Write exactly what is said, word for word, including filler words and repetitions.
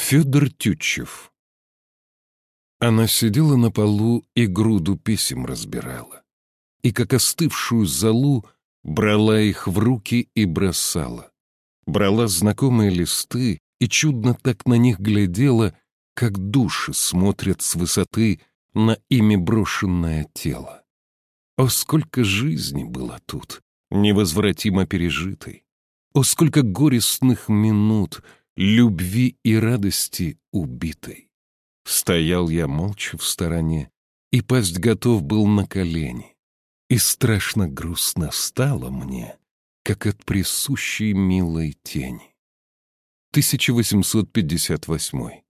Федор Тютчев. Она сидела на полу и груду писем разбирала, и, как остывшую золу, брала их в руки и бросала. Брала знакомые листы и чудно так на них глядела, как души смотрят с высоты на ими брошенное тело. О, сколько жизни было тут, невозвратимо пережитой! О, сколько горестных минут, любви и радости убитой! Стоял я молча в стороне, и пасть готов был на колени, и страшно грустно стало мне, как от присущей милой тени. тысяча восемьсот пятьдесят восьмой.